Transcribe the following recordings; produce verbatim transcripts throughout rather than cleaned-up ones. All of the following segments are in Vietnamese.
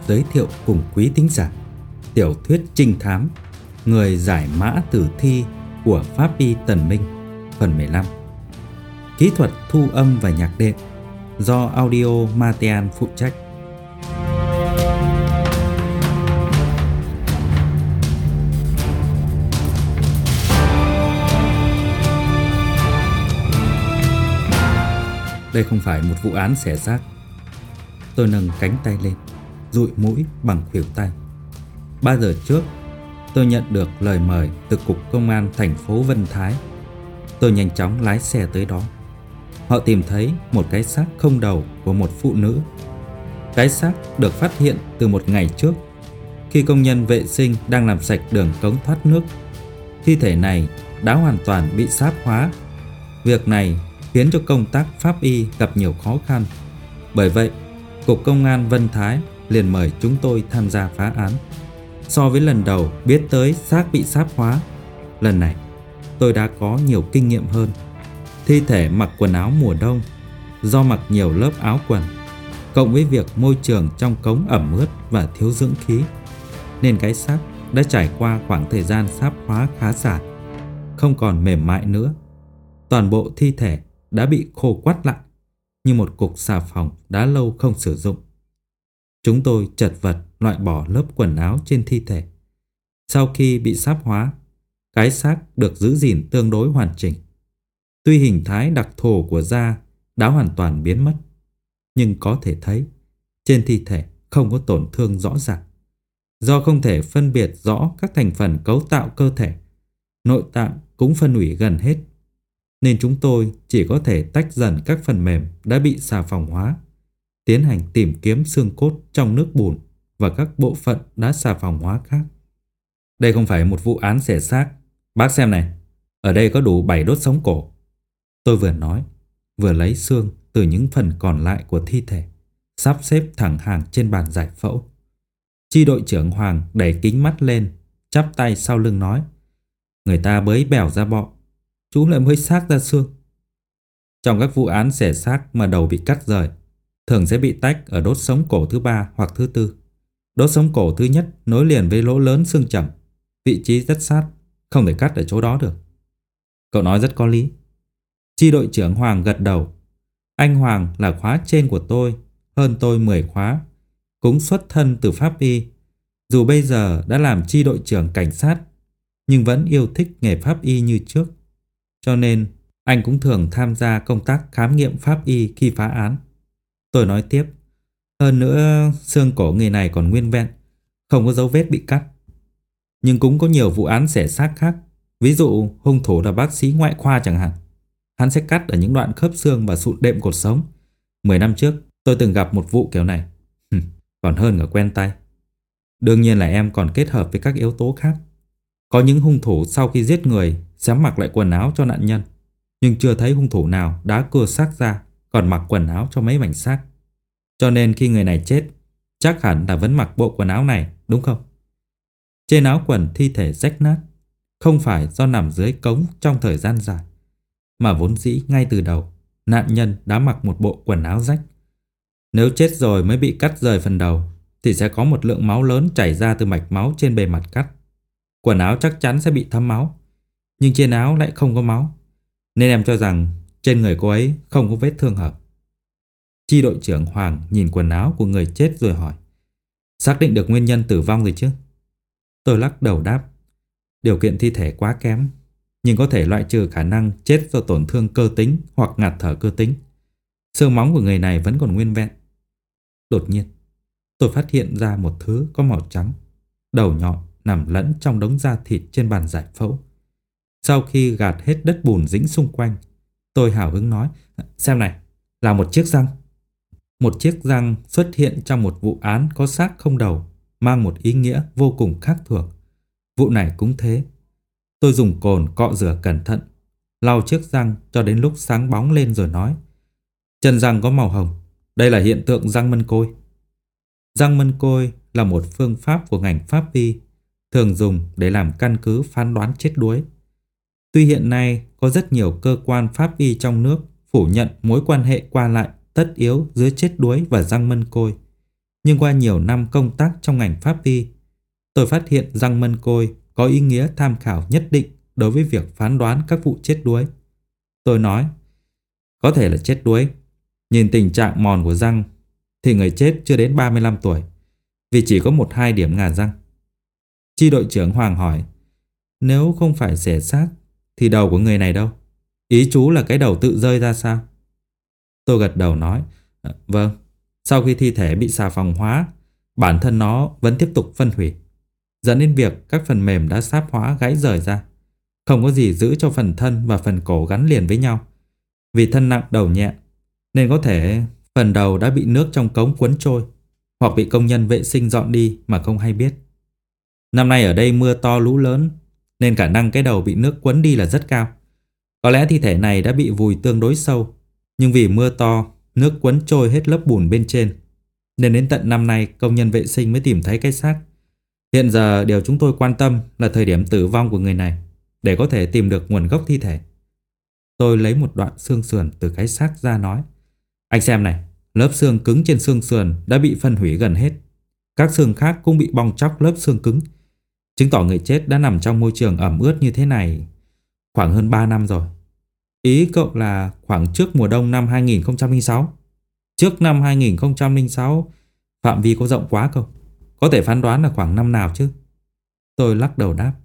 giới thiệu cùng quý thính giả tiểu thuyết trinh thám Người giải mã tử thi của Pháp Y Tần Minh phần mười lăm. Kỹ thuật thu âm và nhạc đệm do Audio Matean phụ trách. Đây không phải một vụ án xẻ xác. Tôi nâng cánh tay lên, dụi mũi bằng khuỷu tay. Ba giờ trước, tôi nhận được lời mời từ Cục Công an thành phố Vân Thái. Tôi nhanh chóng lái xe tới đó. Họ tìm thấy một cái xác không đầu của một phụ nữ. Cái xác được phát hiện từ một ngày trước, khi công nhân vệ sinh đang làm sạch đường cống thoát nước. Thi thể này đã hoàn toàn bị sáp hóa. Việc này khiến cho công tác pháp y gặp nhiều khó khăn. Bởi vậy, Cục Công an Vân Thái liền mời chúng tôi tham gia phá án. So với lần đầu biết tới xác bị sáp hóa, lần này tôi đã có nhiều kinh nghiệm hơn. Thi thể mặc quần áo mùa đông, do mặc nhiều lớp áo quần, cộng với việc môi trường trong cống ẩm ướt và thiếu dưỡng khí, nên cái xác đã trải qua khoảng thời gian sáp hóa khá dài, không còn mềm mại nữa. Toàn bộ thi thể đã bị khô quắt lại như một cục xà phòng đã lâu không sử dụng. Chúng tôi chật vật loại bỏ lớp quần áo trên thi thể. Sau khi bị sáp hóa, cái xác được giữ gìn tương đối hoàn chỉnh. Tuy hình thái đặc thù của da đã hoàn toàn biến mất, nhưng có thể thấy trên thi thể không có tổn thương rõ ràng. Do không thể phân biệt rõ các thành phần cấu tạo cơ thể, nội tạng cũng phân hủy gần hết, nên chúng tôi chỉ có thể tách dần các phần mềm đã bị xà phòng hóa, tiến hành tìm kiếm xương cốt trong nước bùn và các bộ phận đã xà phòng hóa khác. Đây không phải một vụ án xẻ xác. Bác xem này, ở đây có đủ bảy đốt sống cổ. Tôi vừa nói, vừa lấy xương từ những phần còn lại của thi thể, sắp xếp thẳng hàng trên bàn giải phẫu. Chi đội trưởng Hoàng đẩy kính mắt lên, chắp tay sau lưng nói: người ta bới bèo ra bọ, chú lại mới xác ra xương. Trong các vụ án xẻ xác mà đầu bị cắt rời, thường sẽ bị tách ở đốt sống cổ thứ ba hoặc thứ tư. Đốt sống cổ thứ nhất nối liền với lỗ lớn xương chẩm, vị trí rất sát, không thể cắt ở chỗ đó được. Cậu nói rất có lý. Chi đội trưởng Hoàng gật đầu. Anh Hoàng là khóa trên của tôi, hơn tôi mười khóa, cũng xuất thân từ pháp y. Dù bây giờ đã làm chi đội trưởng cảnh sát, nhưng vẫn yêu thích nghề pháp y như trước. Cho nên anh cũng thường tham gia công tác khám nghiệm pháp y khi phá án. Tôi nói tiếp, hơn nữa xương cổ người này còn nguyên vẹn, không có dấu vết bị cắt. Nhưng cũng có nhiều vụ án xẻ xác khác. Ví dụ hung thủ là bác sĩ ngoại khoa chẳng hạn, hắn sẽ cắt ở những đoạn khớp xương và sụn đệm cột sống. Mười năm trước tôi từng gặp một vụ kiểu này. Còn hơn ở quen tay. Đương nhiên là em còn kết hợp với các yếu tố khác. Có những hung thủ sau khi giết người sẽ mặc lại quần áo cho nạn nhân, nhưng chưa thấy hung thủ nào đã cưa xác ra còn mặc quần áo cho mấy mảnh xác. Cho nên khi người này chết, chắc hẳn là vẫn mặc bộ quần áo này, đúng không? Trên áo quần thi thể rách nát, không phải do nằm dưới cống trong thời gian dài, mà vốn dĩ ngay từ đầu nạn nhân đã mặc một bộ quần áo rách. Nếu chết rồi mới bị cắt rời phần đầu thì sẽ có một lượng máu lớn chảy ra từ mạch máu trên bề mặt cắt. Quần áo chắc chắn sẽ bị thấm máu, nhưng trên áo lại không có máu, nên em cho rằng trên người cô ấy không có vết thương hợp. Chi đội trưởng Hoàng nhìn quần áo của người chết rồi hỏi: xác định được nguyên nhân tử vong rồi chứ? Tôi lắc đầu đáp: điều kiện thi thể quá kém, nhưng có thể loại trừ khả năng chết do tổn thương cơ tính hoặc ngạt thở cơ tính. Xương móng của người này vẫn còn nguyên vẹn. Đột nhiên, tôi phát hiện ra một thứ có màu trắng, đầu nhọn nằm lẫn trong đống da thịt trên bàn giải phẫu. Sau khi gạt hết đất bùn dính xung quanh, tôi hào hứng nói: xem này, là một chiếc răng. Một chiếc răng xuất hiện trong một vụ án có xác không đầu mang một ý nghĩa vô cùng khác thường. Vụ này cũng thế. Tôi dùng cồn cọ rửa cẩn thận, lau chiếc răng cho đến lúc sáng bóng lên rồi nói: chân răng có màu hồng, đây là hiện tượng răng mân côi. Răng mân côi là một phương pháp của ngành pháp y, thường dùng để làm căn cứ phán đoán chết đuối. Tuy hiện nay có rất nhiều cơ quan pháp y trong nước phủ nhận mối quan hệ qua lại tất yếu giữa chết đuối và răng mân côi, Nhưng qua nhiều năm công tác trong ngành pháp y, tôi phát hiện răng mân côi có ý nghĩa tham khảo nhất định đối với việc phán đoán các vụ chết đuối. Tôi nói, có thể là chết đuối. Nhìn tình trạng mòn của răng thì người chết chưa đến ba mươi lăm tuổi, vì chỉ có một hai điểm ngà răng. Chi đội trưởng Hoàng hỏi, nếu không phải xẻ xác thì đầu của người này đâu? Ý chú là cái đầu tự rơi ra sao? Tôi gật đầu nói, vâng, sau khi thi thể bị xà phòng hóa, bản thân nó vẫn tiếp tục phân hủy, dẫn đến việc các phần mềm đã sáp hóa gãy rời ra. Không có gì giữ cho phần thân và phần cổ gắn liền với nhau. Vì thân nặng đầu nhẹ, nên có thể phần đầu đã bị nước trong cống cuốn trôi, hoặc bị công nhân vệ sinh dọn đi mà không hay biết. Năm nay ở đây mưa to lũ lớn, nên khả năng cái đầu bị nước cuốn đi là rất cao. Có lẽ thi thể này đã bị vùi tương đối sâu, nhưng vì mưa to, nước cuốn trôi hết lớp bùn bên trên, nên đến tận năm nay công nhân vệ sinh mới tìm thấy cái xác. Hiện giờ điều chúng tôi quan tâm là thời điểm tử vong của người này, để có thể tìm được nguồn gốc thi thể. Tôi lấy một đoạn xương sườn từ cái xác ra nói, anh xem này, lớp xương cứng trên xương sườn đã bị phân hủy gần hết. Các xương khác cũng bị bong tróc lớp xương cứng, chứng tỏ người chết đã nằm trong môi trường ẩm ướt như thế này khoảng hơn ba năm rồi. Ý cậu là khoảng trước mùa đông năm hai nghìn không trăm lẻ sáu. Trước năm hai nghìn không trăm lẻ sáu phạm vi có rộng quá không? Có thể phán đoán là khoảng năm nào chứ? Tôi lắc đầu đáp,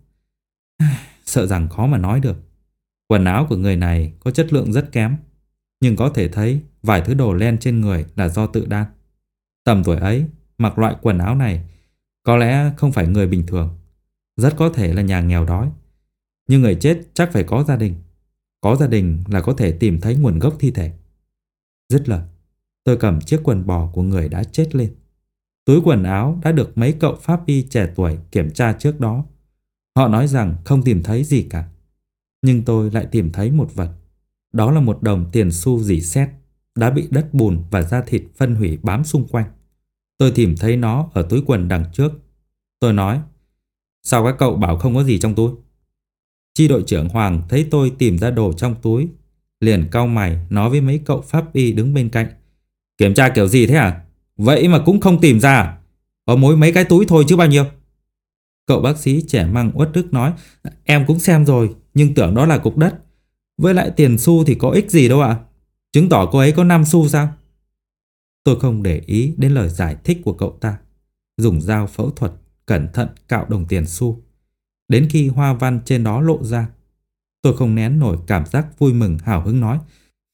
sợ rằng khó mà nói được. Quần áo của người này có chất lượng rất kém, nhưng có thể thấy vài thứ đồ len trên người là do tự đan. Tầm tuổi ấy mặc loại quần áo này có lẽ không phải người bình thường, rất có thể là nhà nghèo đói. Nhưng người chết chắc phải có gia đình. Có gia đình là có thể tìm thấy nguồn gốc thi thể. Dứt lời, tôi cầm chiếc quần bò của người đã chết lên. Túi quần áo đã được mấy cậu pháp y trẻ tuổi kiểm tra trước đó. Họ nói rằng không tìm thấy gì cả. Nhưng tôi lại tìm thấy một vật. Đó là một đồng tiền xu rỉ sét đã bị đất bùn và da thịt phân hủy bám xung quanh. Tôi tìm thấy nó ở túi quần đằng trước. Tôi nói, sao các cậu bảo không có gì trong túi? Chi đội trưởng Hoàng thấy tôi tìm ra đồ trong túi, liền cau mày nói với mấy cậu pháp y đứng bên cạnh, kiểm tra kiểu gì thế à? Vậy mà cũng không tìm ra à? Có mỗi mấy cái túi thôi chứ bao nhiêu? Cậu bác sĩ trẻ măng uất ức nói, em cũng xem rồi, nhưng tưởng đó là cục đất. Với lại tiền xu thì có ích gì đâu ạ? Chứng tỏ cô ấy có năm xu sao? Tôi không để ý đến lời giải thích của cậu ta, dùng dao phẫu thuật cẩn thận cạo đồng tiền xu. Đến khi hoa văn trên đó lộ ra, tôi không nén nổi cảm giác vui mừng hào hứng nói,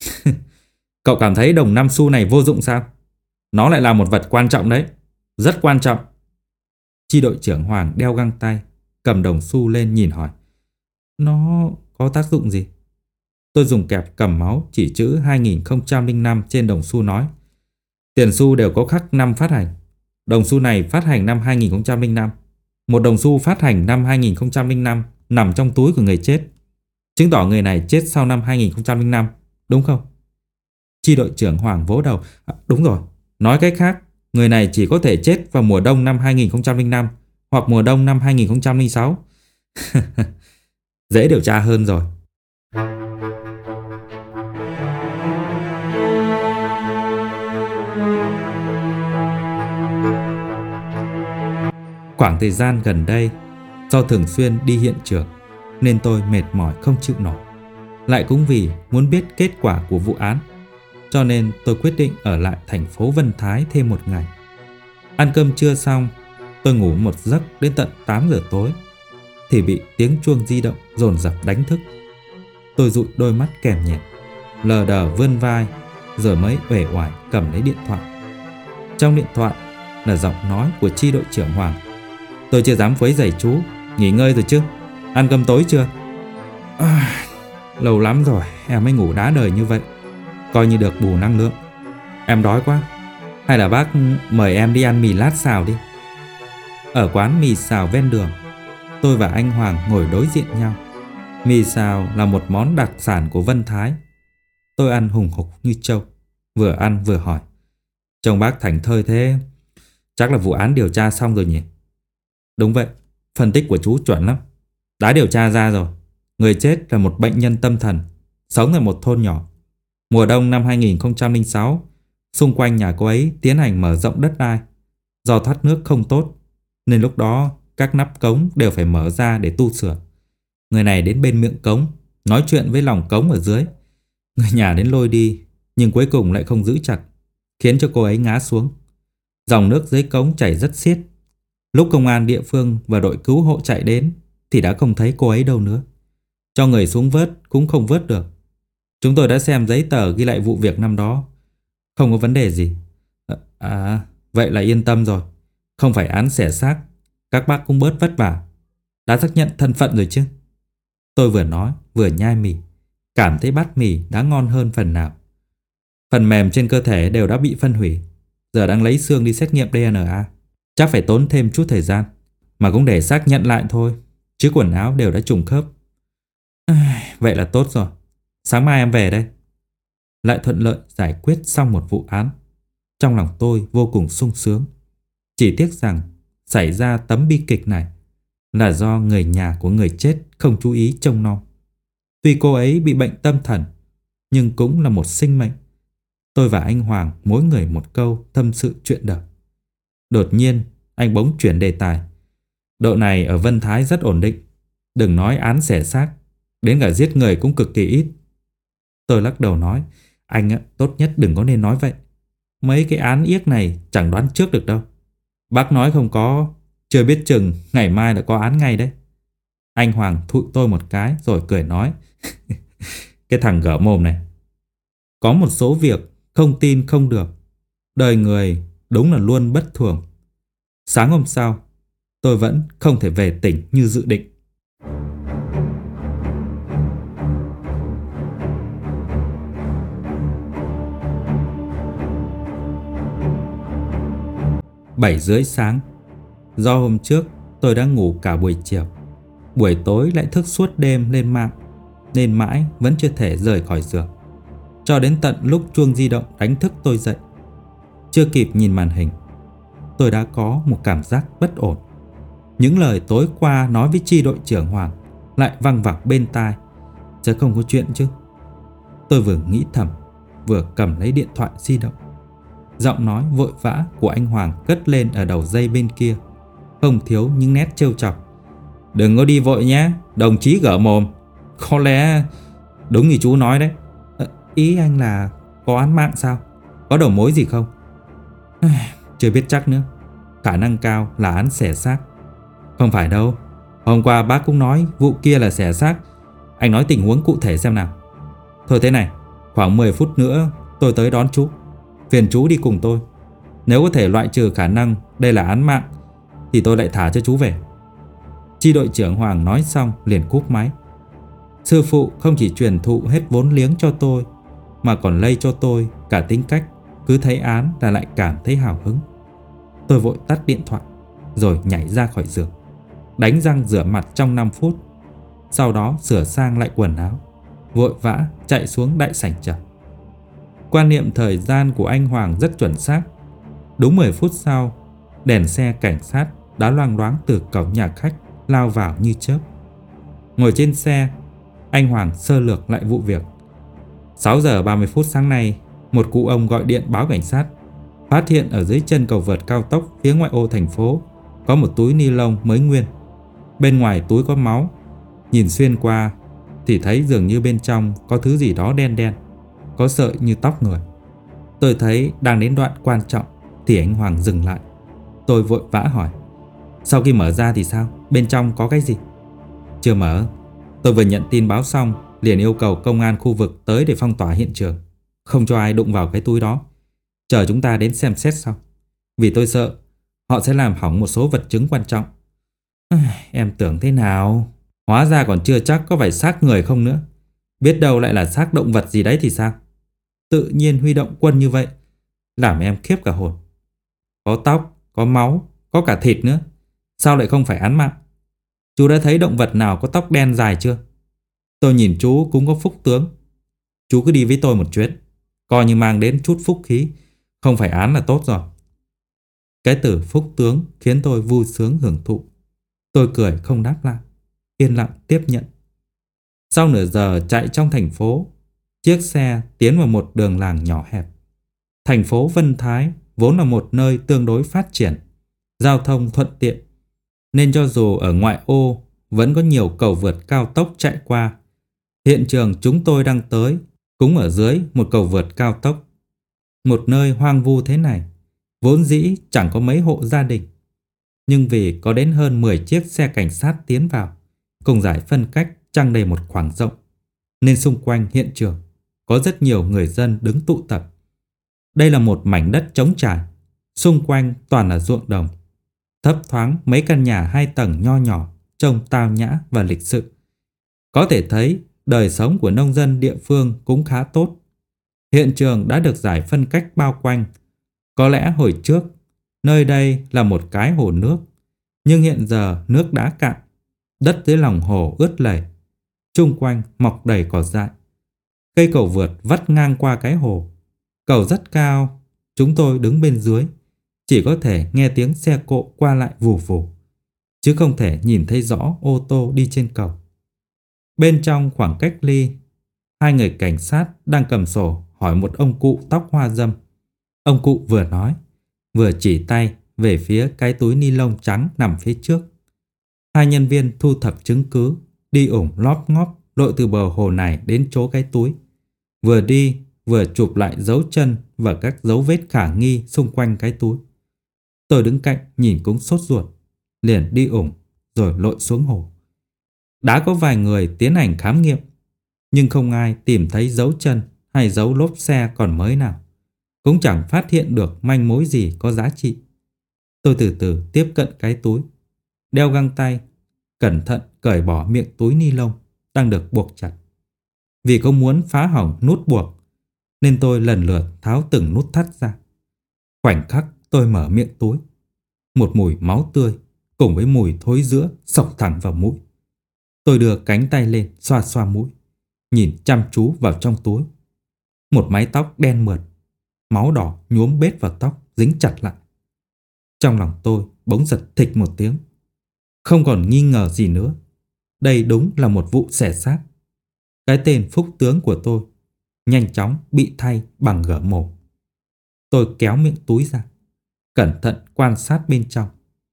cậu cảm thấy đồng năm xu này vô dụng sao? Nó lại là một vật quan trọng đấy, rất quan trọng. Chi đội trưởng Hoàng đeo găng tay, cầm đồng xu lên nhìn hỏi, nó có tác dụng gì? Tôi dùng kẹp cầm máu chỉ chữ hai nghìn không trăm lẻ năm trên đồng xu nói, tiền xu đều có khắc năm phát hành. Đồng xu này phát hành năm hai nghìn không trăm lẻ năm. Một đồng xu phát hành năm hai nghìn không trăm lẻ năm nằm trong túi của người chết, chứng tỏ người này chết sau năm hai nghìn không trăm lẻ năm, đúng không? Chi đội trưởng Hoàng vỗ đầu, à, đúng rồi. Nói cách khác, người này chỉ có thể chết vào mùa đông năm hai nghìn không trăm lẻ năm hoặc mùa đông năm hai nghìn không trăm lẻ sáu. Dễ điều tra hơn rồi. Khoảng thời gian gần đây, do thường xuyên đi hiện trường nên tôi mệt mỏi không chịu nổi. Lại cũng vì muốn biết kết quả của vụ án, cho nên tôi quyết định ở lại thành phố Vân Thái thêm một ngày. Ăn cơm trưa xong, tôi ngủ một giấc đến tận tám giờ tối thì bị tiếng chuông di động dồn dập đánh thức. Tôi dụi đôi mắt kèm nhẹ, lờ đờ vươn vai, rồi mới uể oải cầm lấy điện thoại. Trong điện thoại là giọng nói của chi đội trưởng Hoàng. Tôi chưa dám quấy rầy chú, nghỉ ngơi rồi chứ? Ăn cơm tối chưa? À, lâu lắm rồi em mới ngủ đá đời như vậy, coi như được bù năng lượng. Em đói quá, hay là bác mời em đi ăn mì lát xào đi. Ở quán mì xào ven đường, tôi và anh Hoàng ngồi đối diện nhau. Mì xào là một món đặc sản của Vân Thái. Tôi ăn hùng hục như trâu, vừa ăn vừa hỏi, trông bác thảnh thơi thế, chắc là vụ án điều tra xong rồi nhỉ? Đúng vậy, phân tích của chú chuẩn lắm. Đã điều tra ra rồi. Người chết là một bệnh nhân tâm thần, sống ở một thôn nhỏ. Mùa đông năm hai nghìn không trăm lẻ sáu, xung quanh nhà cô ấy tiến hành mở rộng đất đai, Do thoát nước không tốt nên lúc đó các nắp cống đều phải mở ra để tu sửa. Người này đến bên miệng cống nói chuyện với lòng cống ở dưới. Người nhà đến lôi đi nhưng cuối cùng lại không giữ chặt, khiến cho cô ấy ngã xuống. Dòng nước dưới cống chảy rất xiết. Lúc công an địa phương và đội cứu hộ chạy đến thì đã không thấy cô ấy đâu nữa. Cho người xuống vớt cũng không vớt được. Chúng tôi đã xem giấy tờ ghi lại vụ việc năm đó, không có vấn đề gì. À, vậy là yên tâm rồi. Không phải án xẻ xác, các bác cũng bớt vất vả. Đã xác nhận thân phận rồi chứ? Tôi vừa nói vừa nhai mì, cảm thấy bát mì đã ngon hơn phần nào. Phần mềm trên cơ thể đều đã bị phân hủy, giờ đang lấy xương đi xét nghiệm đê en a. Chắc phải tốn thêm chút thời gian, mà cũng để xác nhận lại thôi, chứ quần áo đều đã trùng khớp. Vậy là tốt rồi. Sáng mai em về đây. Lại thuận lợi giải quyết xong một vụ án. Trong lòng tôi vô cùng sung sướng. Chỉ tiếc rằng xảy ra tấm bi kịch này là do người nhà của người chết không chú ý trông nom. Tuy cô ấy bị bệnh tâm thần, nhưng cũng là một sinh mệnh. Tôi và anh Hoàng mỗi người một câu tâm sự chuyện đời. Đột nhiên anh bỗng chuyển đề tài. Độ này ở Vân Thái rất ổn định. Đừng nói án xẻ xác, đến cả giết người cũng cực kỳ ít. Tôi lắc đầu nói, anh á, tốt nhất đừng có nên nói vậy. Mấy cái án yếc này chẳng đoán trước được đâu. Bác nói không có, chưa biết chừng ngày mai đã có án ngay đấy. Anh Hoàng thụi tôi một cái rồi cười nói, cái thằng gở mồm này. Có một số việc không tin không được. Đời người đúng là luôn bất thường. Sáng hôm sau, tôi vẫn không thể về tỉnh như dự định. Bảy rưỡi sáng. Do hôm trước tôi đã ngủ cả buổi chiều, buổi tối lại thức suốt đêm lên mạng, nên mãi vẫn chưa thể rời khỏi giường. Cho đến tận lúc chuông di động đánh thức tôi dậy. Chưa kịp nhìn màn hình, tôi đã có một cảm giác bất ổn. Những lời tối qua nói với chi đội trưởng Hoàng lại văng vẳng bên tai. Chứ không có chuyện chứ? Tôi vừa nghĩ thầm, vừa cầm lấy điện thoại di động. Giọng nói vội vã của anh Hoàng cất lên ở đầu dây bên kia, không thiếu những nét trêu chọc. Đừng có đi vội nhé, đồng chí gở mồm. Có lẽ đúng như chú nói đấy. À, ý anh là có án mạng sao? Có đầu mối gì không? Chưa biết chắc nữa. Khả năng cao là án xẻ xác. Không phải đâu. Hôm qua bác cũng nói vụ kia là xẻ xác. Anh nói tình huống cụ thể xem nào. Thôi thế này, khoảng mười phút nữa tôi tới đón chú. Phiền chú đi cùng tôi. Nếu có thể loại trừ khả năng đây là án mạng thì tôi lại thả cho chú về. Chi đội trưởng Hoàng nói xong liền cúp máy. Sư phụ không chỉ truyền thụ hết vốn liếng cho tôi, mà còn lây cho tôi cả tính cách cứ thấy án là lại cảm thấy hào hứng. Tôi vội tắt điện thoại rồi nhảy ra khỏi giường, đánh răng rửa mặt trong năm phút. Sau đó sửa sang lại quần áo, vội vã chạy xuống đại sảnh chờ. Quan niệm thời gian của anh Hoàng rất chuẩn xác. Đúng mười phút sau, đèn xe cảnh sát đã loang loáng từ cổng nhà khách lao vào như chớp. Ngồi trên xe, anh Hoàng sơ lược lại vụ việc. Sáu giờ ba mươi phút sáng nay, một cụ ông gọi điện báo cảnh sát, phát hiện ở dưới chân cầu vượt cao tốc phía ngoại ô thành phố có một túi ni lông mới nguyên. Bên ngoài túi có máu, nhìn xuyên qua thì thấy dường như bên trong có thứ gì đó đen đen, có sợi như tóc người. Tôi thấy đang đến đoạn quan trọng thì anh Hoàng dừng lại. Tôi vội vã hỏi, sau khi mở ra thì sao? Bên trong có cái gì? Chưa mở. Tôi vừa nhận tin báo xong liền yêu cầu công an khu vực tới để phong tỏa hiện trường, không cho ai đụng vào cái túi đó, chờ chúng ta đến xem xét sau. Vì tôi sợ họ sẽ làm hỏng một số vật chứng quan trọng. Em tưởng thế nào? Hóa ra còn chưa chắc có phải xác người không nữa. Biết đâu lại là xác động vật gì đấy thì sao? Tự nhiên huy động quân như vậy làm em khiếp cả hồn. Có tóc, có máu, có cả thịt nữa. Sao lại không phải án mạng? Chú đã thấy động vật nào có tóc đen dài chưa? Tôi nhìn chú cũng có phúc tướng. Chú cứ đi với tôi một chuyến, coi như mang đến chút phúc khí, không phải án là tốt rồi. Cái từ phúc tướng khiến tôi vui sướng hưởng thụ. Tôi cười không đáp lại, yên lặng tiếp nhận. Sau nửa giờ chạy trong thành phố, chiếc xe tiến vào một đường làng nhỏ hẹp. Thành phố Vân Thái vốn là một nơi tương đối phát triển, giao thông thuận tiện, nên cho dù ở ngoại ô vẫn có nhiều cầu vượt cao tốc chạy qua. Hiện trường chúng tôi đang tới cũng ở dưới một cầu vượt cao tốc. Một nơi hoang vu thế này, vốn dĩ chẳng có mấy hộ gia đình. Nhưng vì có đến hơn mười chiếc xe cảnh sát tiến vào, cùng giải phân cách chằng đầy một khoảng rộng, nên xung quanh hiện trường có rất nhiều người dân đứng tụ tập. Đây là một mảnh đất trống trải, xung quanh toàn là ruộng đồng. Thấp thoáng mấy căn nhà hai tầng nho nhỏ, trông tao nhã và lịch sự. Có thể thấy đời sống của nông dân địa phương cũng khá tốt. Hiện trường đã được giải phân cách bao quanh. Có lẽ hồi trước, nơi đây là một cái hồ nước, nhưng hiện giờ nước đã cạn. Đất dưới lòng hồ ướt lầy, chung quanh mọc đầy cỏ dại. Cây cầu vượt vắt ngang qua cái hồ. Cầu rất cao, chúng tôi đứng bên dưới, chỉ có thể nghe tiếng xe cộ qua lại vù vù, chứ không thể nhìn thấy rõ ô tô đi trên cầu. Bên trong khoảng cách ly, hai người cảnh sát đang cầm sổ hỏi một ông cụ tóc hoa râm. Ông cụ vừa nói, vừa chỉ tay về phía cái túi ni lông trắng nằm phía trước. Hai nhân viên thu thập chứng cứ đi ủng lóp ngóp lội từ bờ hồ này đến chỗ cái túi. Vừa đi vừa chụp lại dấu chân và các dấu vết khả nghi xung quanh cái túi. Tôi đứng cạnh nhìn cũng sốt ruột, liền đi ủng rồi lội xuống hồ. Đã có vài người tiến hành khám nghiệm, nhưng không ai tìm thấy dấu chân hay dấu lốp xe còn mới nào. Cũng chẳng phát hiện được manh mối gì có giá trị. Tôi từ từ tiếp cận cái túi, đeo găng tay, cẩn thận cởi bỏ miệng túi ni lông đang được buộc chặt. Vì không muốn phá hỏng nút buộc, nên tôi lần lượt tháo từng nút thắt ra. Khoảnh khắc tôi mở miệng túi, một mùi máu tươi cùng với mùi thối rữa xộc thẳng vào mũi. Tôi đưa cánh tay lên xoa xoa mũi, nhìn chăm chú vào trong túi. Một mái tóc đen mượt, máu đỏ nhuốm bết vào tóc, dính chặt lại. Trong lòng tôi bỗng giật thịch một tiếng. Không còn nghi ngờ gì nữa, đây đúng là một vụ xẻ xác. Cái tên Phúc Tướng của tôi nhanh chóng bị thay bằng gở mồm. Tôi kéo miệng túi ra, cẩn thận quan sát bên trong.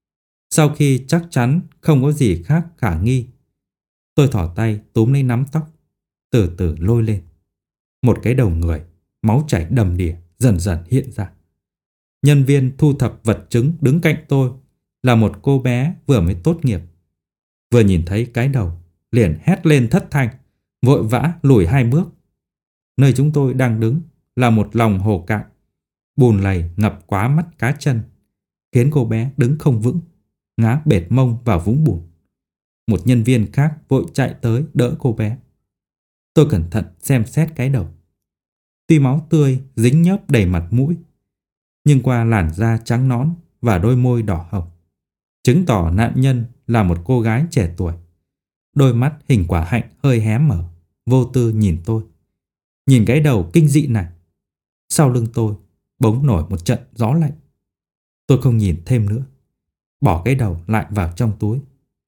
Sau khi chắc chắn không có gì khác khả nghi, tôi thỏ tay túm lấy nắm tóc, từ từ lôi lên. Một cái đầu người, máu chảy đầm đìa dần dần hiện ra. Nhân viên thu thập vật chứng đứng cạnh tôi là một cô bé vừa mới tốt nghiệp. Vừa nhìn thấy cái đầu, liền hét lên thất thanh, vội vã lùi hai bước. Nơi chúng tôi đang đứng là một lòng hồ cạn, bùn lầy ngập quá mắt cá chân, khiến cô bé đứng không vững, ngã bệt mông vào vũng bùn. Một nhân viên khác vội chạy tới đỡ cô bé. Tôi cẩn thận xem xét cái đầu. Tuy máu tươi dính nhớp đầy mặt mũi, nhưng qua làn da trắng nõn và đôi môi đỏ hồng, chứng tỏ nạn nhân là một cô gái trẻ tuổi. Đôi mắt hình quả hạnh hơi hé mở, vô tư nhìn tôi. Nhìn cái đầu kinh dị này, sau lưng tôi bỗng nổi một trận gió lạnh. Tôi không nhìn thêm nữa, bỏ cái đầu lại vào trong túi.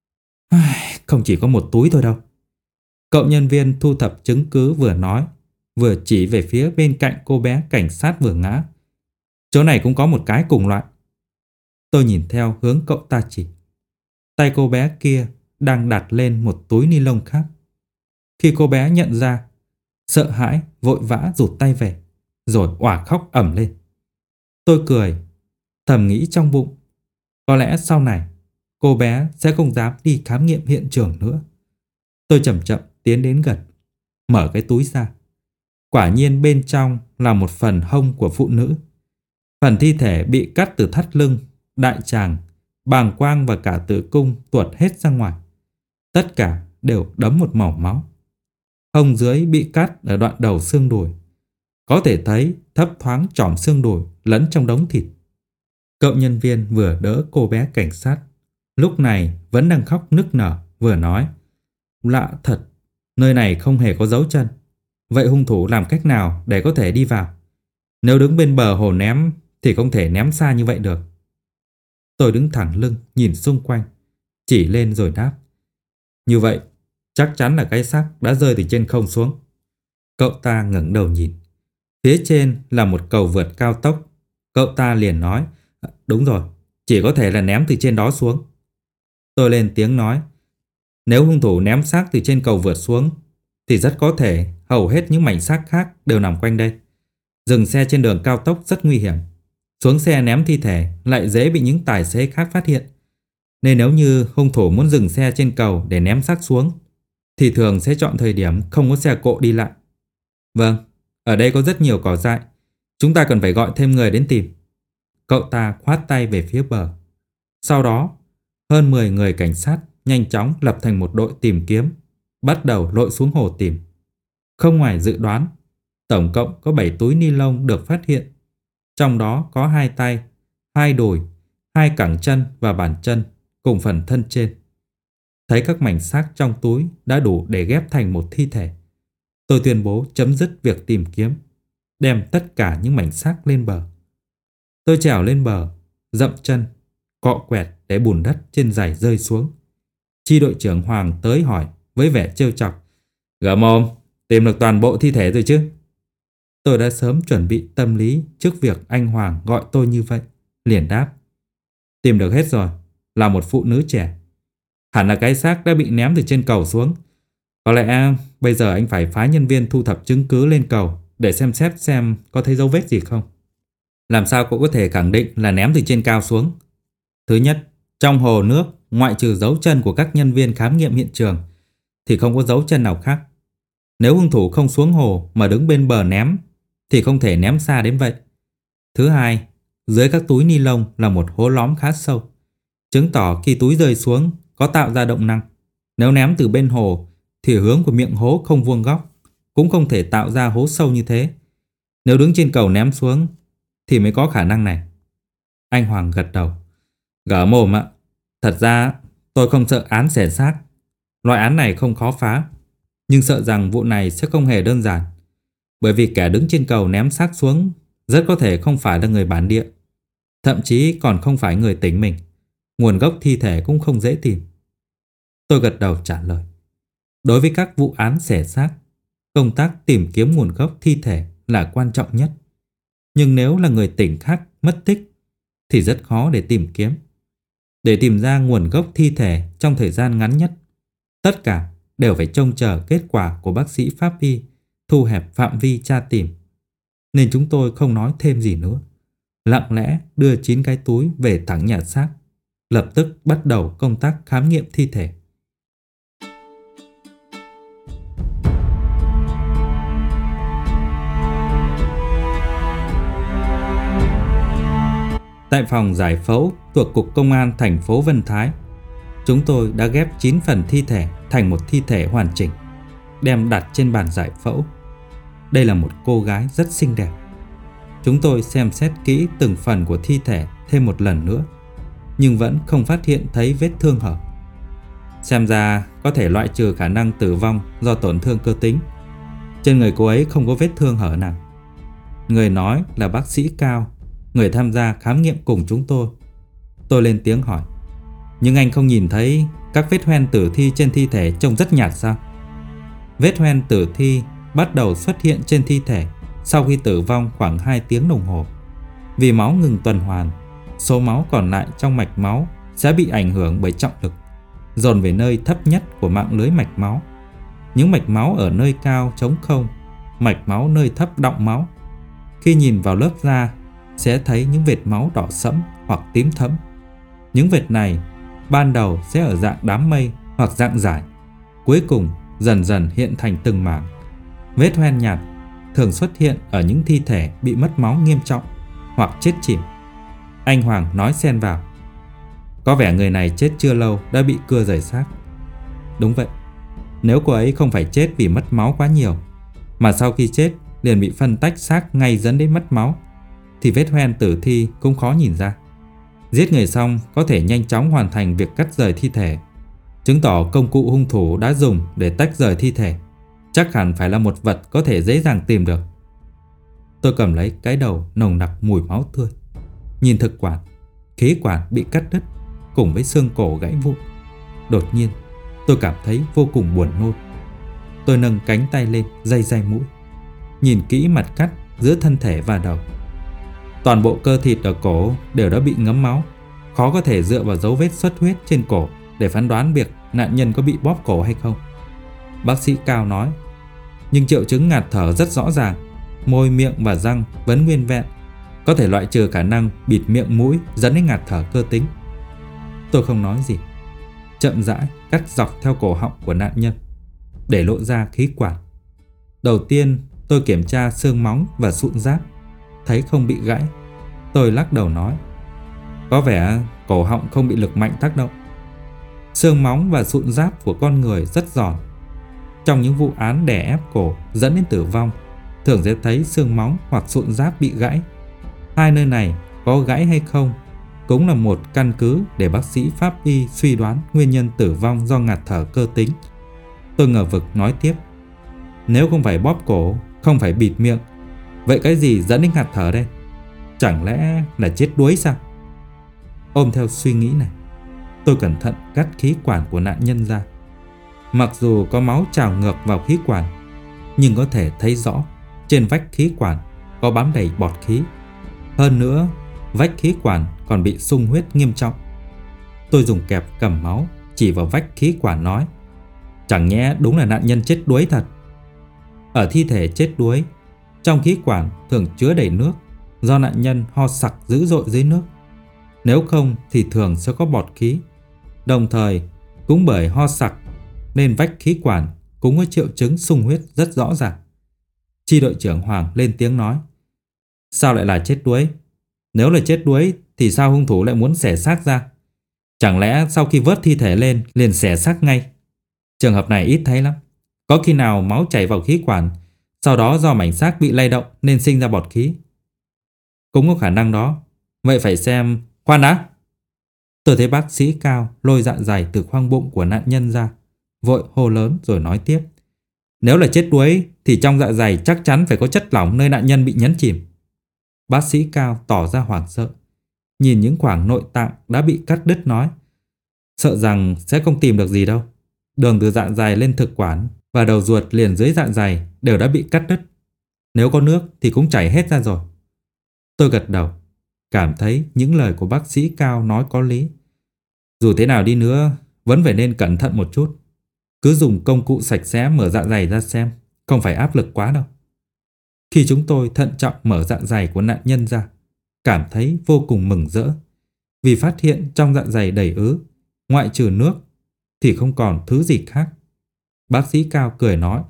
Không chỉ có một túi thôi đâu. Cậu nhân viên thu thập chứng cứ vừa nói, vừa chỉ về phía bên cạnh cô bé cảnh sát vừa ngã. Chỗ này cũng có một cái cùng loại. Tôi nhìn theo hướng cậu ta chỉ. Tay cô bé kia đang đặt lên một túi ni lông khác. Khi cô bé nhận ra, sợ hãi vội vã rụt tay về, rồi òa khóc ầm lên. Tôi cười, thầm nghĩ trong bụng, có lẽ sau này cô bé sẽ không dám đi khám nghiệm hiện trường nữa. Tôi chậm chậm tiến đến gần, mở cái túi ra. Quả nhiên bên trong là một phần hông của phụ nữ. Phần thi thể bị cắt từ thắt lưng, đại tràng, bàng quang và cả tử cung tuột hết ra ngoài. Tất cả đều đẫm một màu máu. Hông dưới bị cắt ở đoạn đầu xương đùi. Có thể thấy thấp thoáng chỏm xương đùi lẫn trong đống thịt. Cậu nhân viên vừa đỡ cô bé cảnh sát, lúc này vẫn đang khóc nức nở, vừa nói: Lạ thật, nơi này không hề có dấu chân. Vậy hung thủ làm cách nào để có thể đi vào? Nếu đứng bên bờ hồ ném thì không thể ném xa như vậy được. Tôi đứng thẳng lưng nhìn xung quanh, chỉ lên rồi đáp: Như vậy chắc chắn là cái xác đã rơi từ trên không xuống. Cậu ta ngẩng đầu nhìn. Phía trên là một cầu vượt cao tốc. Cậu ta liền nói: Đúng rồi, Chỉ có thể là ném từ trên đó xuống. Tôi lên tiếng nói, nếu hung thủ ném xác từ trên cầu vượt xuống thì rất có thể hầu hết những mảnh xác khác đều nằm quanh đây. Dừng xe trên đường cao tốc rất nguy hiểm. Xuống xe ném thi thể lại dễ bị những tài xế khác phát hiện. Nên nếu như hung thủ muốn dừng xe trên cầu để ném xác xuống thì thường sẽ chọn thời điểm không có xe cộ đi lại. Vâng, ở đây có rất nhiều cỏ dại. Chúng ta cần phải gọi thêm người đến tìm. Cậu ta khoát tay về phía bờ. Sau đó, hơn mười người cảnh sát nhanh chóng lập thành một đội tìm kiếm, bắt đầu lội xuống hồ tìm. Không ngoài dự đoán, tổng cộng có bảy túi ni lông được phát hiện. Trong đó có hai tay, hai đùi, hai cẳng chân và bàn chân cùng phần thân trên. Thấy các mảnh xác trong túi đã đủ để ghép thành một thi thể, tôi tuyên bố chấm dứt việc tìm kiếm, đem tất cả những mảnh xác lên bờ. Tôi trèo lên bờ, dậm chân, cọ quẹt để bùn đất trên giày rơi xuống. Chi đội trưởng Hoàng tới hỏi với vẻ trêu chọc, gỡ mồm, tìm được toàn bộ thi thể rồi chứ? Tôi đã sớm chuẩn bị tâm lý trước việc anh Hoàng gọi tôi như vậy, liền đáp, tìm được hết rồi, là một phụ nữ trẻ. Hẳn là cái xác đã bị ném từ trên cầu xuống. Có lẽ bây giờ anh phải phái nhân viên thu thập chứng cứ lên cầu để xem xét xem có thấy dấu vết gì không. Làm sao cậu có thể khẳng định là ném từ trên cao xuống? Thứ nhất, trong hồ nước, ngoại trừ dấu chân của các nhân viên khám nghiệm hiện trường thì không có dấu chân nào khác. Nếu hung thủ không xuống hồ mà đứng bên bờ ném thì không thể ném xa đến vậy. Thứ hai, dưới các túi ni lông là một hố lõm khá sâu, chứng tỏ khi túi rơi xuống có tạo ra động năng. Nếu ném từ bên hồ thì hướng của miệng hố không vuông góc, cũng không thể tạo ra hố sâu như thế. Nếu đứng trên cầu ném xuống thì mới có khả năng này. Anh Hoàng gật đầu. Gỡ mồm ạ. Thật ra tôi không sợ án xẻ xác. Loại án này không khó phá. Nhưng sợ rằng vụ này sẽ không hề đơn giản. Bởi vì kẻ đứng trên cầu ném xác xuống rất có thể không phải là người bản địa. Thậm chí còn không phải người tỉnh mình. Nguồn gốc thi thể cũng không dễ tìm. Tôi gật đầu trả lời. Đối với các vụ án xẻ xác, công tác tìm kiếm nguồn gốc thi thể là quan trọng nhất. Nhưng nếu là người tỉnh khác mất tích thì rất khó để tìm kiếm. Để tìm ra nguồn gốc thi thể trong thời gian ngắn nhất, tất cả đều phải trông chờ kết quả của bác sĩ pháp y thu hẹp phạm vi tra tìm. Nên chúng tôi không nói thêm gì nữa, lặng lẽ đưa chín cái túi về thẳng nhà xác, lập tức bắt đầu công tác khám nghiệm thi thể. Tại phòng giải phẫu thuộc Cục Công an thành phố Vân Thái, chúng tôi đã ghép chín phần thi thể thành một thi thể hoàn chỉnh, đem đặt trên bàn giải phẫu. Đây là một cô gái rất xinh đẹp. Chúng tôi xem xét kỹ từng phần của thi thể thêm một lần nữa, nhưng vẫn không phát hiện thấy vết thương hở. Xem ra có thể loại trừ khả năng tử vong do tổn thương cơ tính. Trên người cô ấy không có vết thương hở nào. Người nói là bác sĩ Cao, người tham gia khám nghiệm cùng chúng tôi. Tôi lên tiếng hỏi, nhưng anh không nhìn thấy các vết hoen tử thi trên thi thể trông rất nhạt sao? Vết hoen tử thi bắt đầu xuất hiện trên thi thể sau khi tử vong khoảng hai tiếng đồng hồ. Vì máu ngừng tuần hoàn, số máu còn lại trong mạch máu sẽ bị ảnh hưởng bởi trọng lực, dồn về nơi thấp nhất của mạng lưới mạch máu. Những mạch máu ở nơi cao trống không, mạch máu nơi thấp đọng máu. Khi nhìn vào lớp da sẽ thấy những vệt máu đỏ sẫm hoặc tím thẫm. Những vệt này ban đầu sẽ ở dạng đám mây hoặc dạng dải, cuối cùng dần dần hiện thành từng mảng. Vết hoen nhạt thường xuất hiện ở những thi thể bị mất máu nghiêm trọng hoặc chết chìm. Anh Hoàng nói xen vào, có vẻ người này chết chưa lâu đã bị cưa rời xác. Đúng vậy, nếu cô ấy không phải chết vì mất máu quá nhiều, mà sau khi chết liền bị phân tách xác ngay dẫn đến mất máu, thì vết hoen tử thi cũng khó nhìn ra. Giết người xong có thể nhanh chóng hoàn thành việc cắt rời thi thể, chứng tỏ công cụ hung thủ đã dùng để tách rời thi thể chắc hẳn phải là một vật có thể dễ dàng tìm được. Tôi cầm lấy cái đầu nồng nặc mùi máu tươi, nhìn thực quản, khí quản bị cắt đứt cùng với xương cổ gãy vụn. Đột nhiên tôi cảm thấy vô cùng buồn nôn. Tôi nâng cánh tay lên day day mũi, nhìn kỹ mặt cắt giữa thân thể và đầu. Toàn bộ cơ thịt ở cổ đều đã bị ngấm máu, khó có thể dựa vào dấu vết xuất huyết trên cổ để phán đoán việc nạn nhân có bị bóp cổ hay không. Bác sĩ Cao nói. Nhưng triệu chứng ngạt thở rất rõ ràng, môi, miệng và răng vẫn nguyên vẹn, có thể loại trừ khả năng bịt miệng mũi dẫn đến ngạt thở cơ tính. Tôi không nói gì, chậm rãi cắt dọc theo cổ họng của nạn nhân để lộ ra khí quản. Đầu tiên tôi kiểm tra xương móng và sụn giáp, thấy không bị gãy. Tôi lắc đầu nói, có vẻ cổ họng không bị lực mạnh tác động. Xương móng và sụn giáp của con người rất giòn. Trong những vụ án đè ép cổ dẫn đến tử vong, thường sẽ thấy xương móng hoặc sụn giáp bị gãy. Hai nơi này có gãy hay không cũng là một căn cứ để bác sĩ pháp y suy đoán nguyên nhân tử vong do ngạt thở cơ tính. Tôi ngờ vực nói tiếp, nếu không phải bóp cổ, không phải bịt miệng, vậy cái gì dẫn đến ngạt thở đây? Chẳng lẽ là chết đuối sao? Ôm theo suy nghĩ này, tôi cẩn thận cắt khí quản của nạn nhân ra. Mặc dù có máu trào ngược vào khí quản, nhưng có thể thấy rõ trên vách khí quản có bám đầy bọt khí. Hơn nữa, vách khí quản còn bị sung huyết nghiêm trọng. Tôi dùng kẹp cầm máu chỉ vào vách khí quản nói, chẳng nhẽ đúng là nạn nhân chết đuối thật. Ở thi thể chết đuối, trong khí quản thường chứa đầy nước do nạn nhân ho sặc dữ dội dưới nước. Nếu không thì thường sẽ có bọt khí. Đồng thời cũng bởi ho sặc nên vách khí quản cũng có triệu chứng sung huyết rất rõ ràng. Chi đội trưởng Hoàng lên tiếng nói, sao lại là chết đuối? Nếu là chết đuối thì sao hung thủ lại muốn xẻ xác ra? Chẳng lẽ sau khi vớt thi thể lên liền xẻ xác ngay? Trường hợp này ít thấy lắm. Có khi nào máu chảy vào khí quản, sau đó do mảnh xác bị lay động nên sinh ra bọt khí? Cũng có khả năng đó. Vậy phải xem... Khoan đã! Tôi thấy bác sĩ Cao lôi dạ dày từ khoang bụng của nạn nhân ra, vội hô lớn rồi nói tiếp. Nếu là chết đuối thì trong dạ dày chắc chắn phải có chất lỏng nơi nạn nhân bị nhấn chìm. Bác sĩ Cao tỏ ra hoảng sợ, nhìn những khoảng nội tạng đã bị cắt đứt nói, sợ rằng sẽ không tìm được gì đâu. Đường từ dạ dày lên thực quản và đầu ruột liền dưới dạ dày đều đã bị cắt đứt. Nếu có nước thì cũng chảy hết ra rồi. Tôi gật đầu, cảm thấy những lời của bác sĩ Cao nói có lý. Dù thế nào đi nữa, vẫn phải nên cẩn thận một chút. Cứ dùng công cụ sạch sẽ mở dạ dày ra xem, không phải áp lực quá đâu. Khi chúng tôi thận trọng mở dạ dày của nạn nhân ra, cảm thấy vô cùng mừng rỡ, vì phát hiện trong dạ dày đầy ứ, ngoại trừ nước thì không còn thứ gì khác. Bác sĩ Cao cười nói,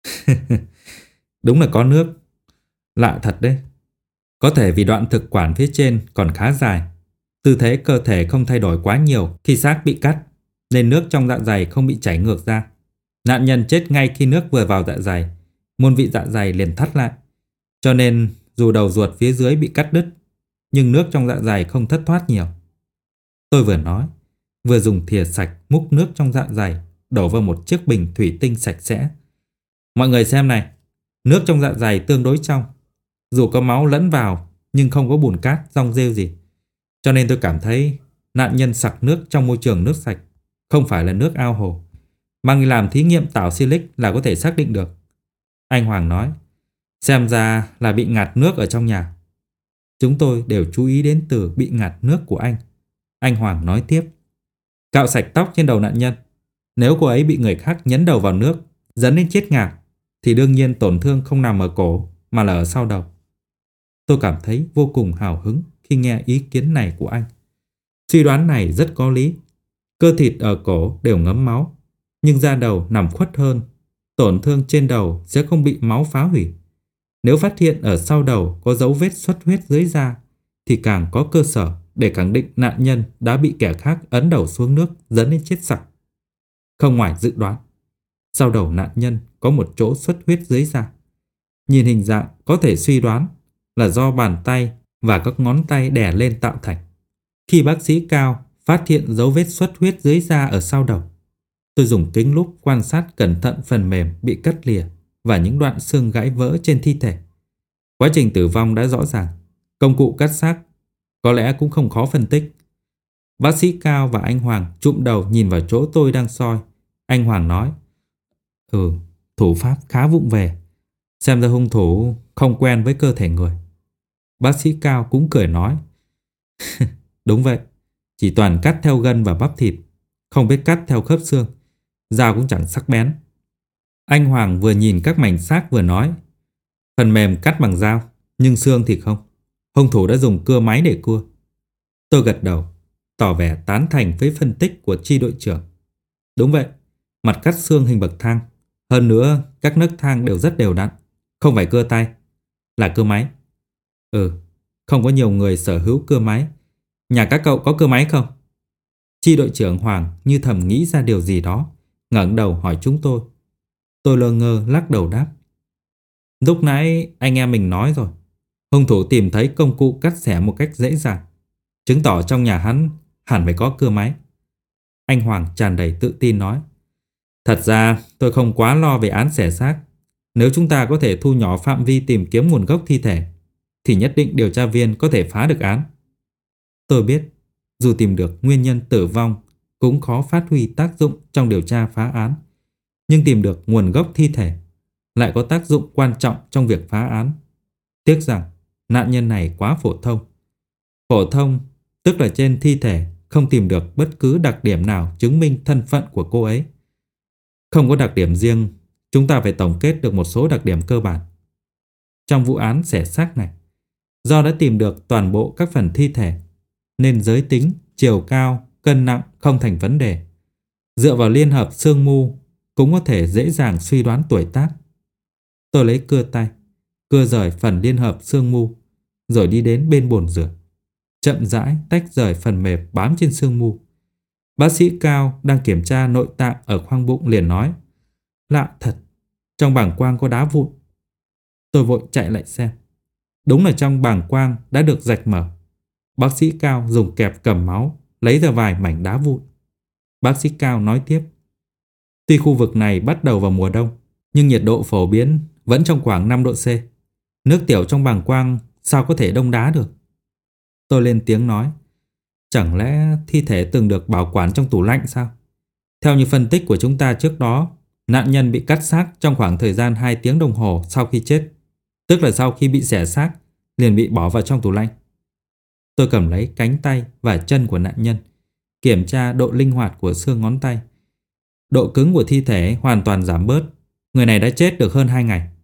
đúng là có nước. Lạ thật đấy. Có thể vì đoạn thực quản phía trên còn khá dài, tư thế cơ thể không thay đổi quá nhiều khi xác bị cắt, nên nước trong dạ dày không bị chảy ngược ra. Nạn nhân chết ngay khi nước vừa vào dạ dày, môn vị dạ dày liền thắt lại. Cho nên dù đầu ruột phía dưới bị cắt đứt, nhưng nước trong dạ dày không thất thoát nhiều. Tôi vừa nói, vừa dùng thìa sạch múc nước trong dạ dày đổ vào một chiếc bình thủy tinh sạch sẽ. Mọi người xem này, nước trong dạ dày tương đối trong. Dù có máu lẫn vào nhưng không có bùn cát, rong rêu gì. Cho nên tôi cảm thấy nạn nhân sặc nước trong môi trường nước sạch, không phải là nước ao hồ. Mang làm thí nghiệm tảo silic là có thể xác định được. Anh Hoàng nói, xem ra là bị ngạt nước ở trong nhà. Chúng tôi đều chú ý đến từ bị ngạt nước của anh. Anh Hoàng nói tiếp, cạo sạch tóc trên đầu nạn nhân. Nếu cô ấy bị người khác nhấn đầu vào nước dẫn đến chết ngạt thì đương nhiên tổn thương không nằm ở cổ mà là ở sau đầu. Tôi cảm thấy vô cùng hào hứng khi nghe ý kiến này của anh. Suy đoán này rất có lý. Cơ thịt ở cổ đều ngấm máu, nhưng da đầu nằm khuất hơn. Tổn thương trên đầu sẽ không bị máu phá hủy. Nếu phát hiện ở sau đầu có dấu vết xuất huyết dưới da thì càng có cơ sở để khẳng định nạn nhân đã bị kẻ khác ấn đầu xuống nước dẫn đến chết sặc. Không ngoài dự đoán, sau đầu nạn nhân có một chỗ xuất huyết dưới da. Nhìn hình dạng có thể suy đoán là do bàn tay và các ngón tay đè lên tạo thành. Khi bác sĩ Cao phát hiện dấu vết xuất huyết dưới da ở sau đầu, tôi dùng kính lúp quan sát cẩn thận phần mềm bị cắt lìa và những đoạn xương gãy vỡ trên thi thể. Quá trình tử vong đã rõ ràng, công cụ cắt xác có lẽ cũng không khó phân tích. Bác sĩ Cao và anh Hoàng chụm đầu nhìn vào chỗ tôi đang soi. Anh Hoàng nói, Ừ, thủ pháp khá vụng về. Xem ra hung thủ không quen với cơ thể người. Bác sĩ Cao cũng cười nói, đúng vậy, Chỉ toàn cắt theo gân và bắp thịt, không biết cắt theo khớp xương. Dao cũng chẳng sắc bén. Anh Hoàng vừa nhìn các mảnh xác vừa nói, phần mềm cắt bằng dao, nhưng xương thì không. Hung thủ đã dùng cưa máy để cưa. Tôi gật đầu, tỏ vẻ tán thành với phân tích của chi đội trưởng. Đúng vậy, mặt cắt xương hình bậc thang. Hơn nữa, các nấc thang đều rất đều đặn. Không phải cưa tay, là cưa máy. Ừ, không có nhiều người sở hữu cưa máy. Nhà các cậu có cưa máy không? Chi đội trưởng Hoàng như thầm nghĩ ra điều gì đó, ngẩng đầu hỏi chúng tôi. Tôi lơ ngơ lắc đầu đáp. Lúc nãy anh em mình nói rồi, hung thủ tìm thấy công cụ cắt xẻ một cách dễ dàng, chứng tỏ trong nhà hắn hẳn phải có cưa máy. Anh Hoàng tràn đầy tự tin nói. Thật ra tôi không quá lo về án xẻ xác. Nếu chúng ta có thể thu nhỏ phạm vi tìm kiếm nguồn gốc thi thể, thì nhất định điều tra viên có thể phá được án. Tôi biết, dù tìm được nguyên nhân tử vong cũng khó phát huy tác dụng trong điều tra phá án, nhưng tìm được nguồn gốc thi thể lại có tác dụng quan trọng trong việc phá án. Tiếc rằng nạn nhân này quá phổ thông. Phổ thông tức là trên thi thể không tìm được bất cứ đặc điểm nào chứng minh thân phận của cô ấy. Không có đặc điểm riêng, chúng ta phải tổng kết được một số đặc điểm cơ bản. Trong vụ án xẻ xác này, do đã tìm được toàn bộ các phần thi thể, nên giới tính, chiều cao, cân nặng không thành vấn đề. Dựa vào liên hợp xương mu cũng có thể dễ dàng suy đoán tuổi tác. Tôi lấy cưa tay, cưa rời phần liên hợp xương mu, rồi đi đến bên bồn rửa, chậm rãi tách rời phần mềm bám trên xương mu. Bác sĩ Cao đang kiểm tra nội tạng ở khoang bụng liền nói, lạ thật, trong bàng quang có đá vụn. Tôi vội chạy lại xem. Đúng là trong bàng quang đã được rạch mở. Bác sĩ Cao dùng kẹp cầm máu lấy ra vài mảnh đá vụn. Bác sĩ Cao nói tiếp, tuy khu vực này bắt đầu vào mùa đông, nhưng nhiệt độ phổ biến vẫn trong khoảng năm độ C. Nước tiểu trong bàng quang sao có thể đông đá được? Tôi lên tiếng nói, chẳng lẽ thi thể từng được bảo quản trong tủ lạnh sao? Theo như phân tích của chúng ta trước đó, nạn nhân bị cắt xác trong khoảng thời gian hai tiếng đồng hồ sau khi chết. Tức là sau khi bị xẻ xác, liền bị bỏ vào trong tủ lạnh. Tôi cầm lấy cánh tay và chân của nạn nhân, kiểm tra độ linh hoạt của xương ngón tay. Độ cứng của thi thể hoàn toàn giảm bớt. Người này đã chết được hơn hai ngày.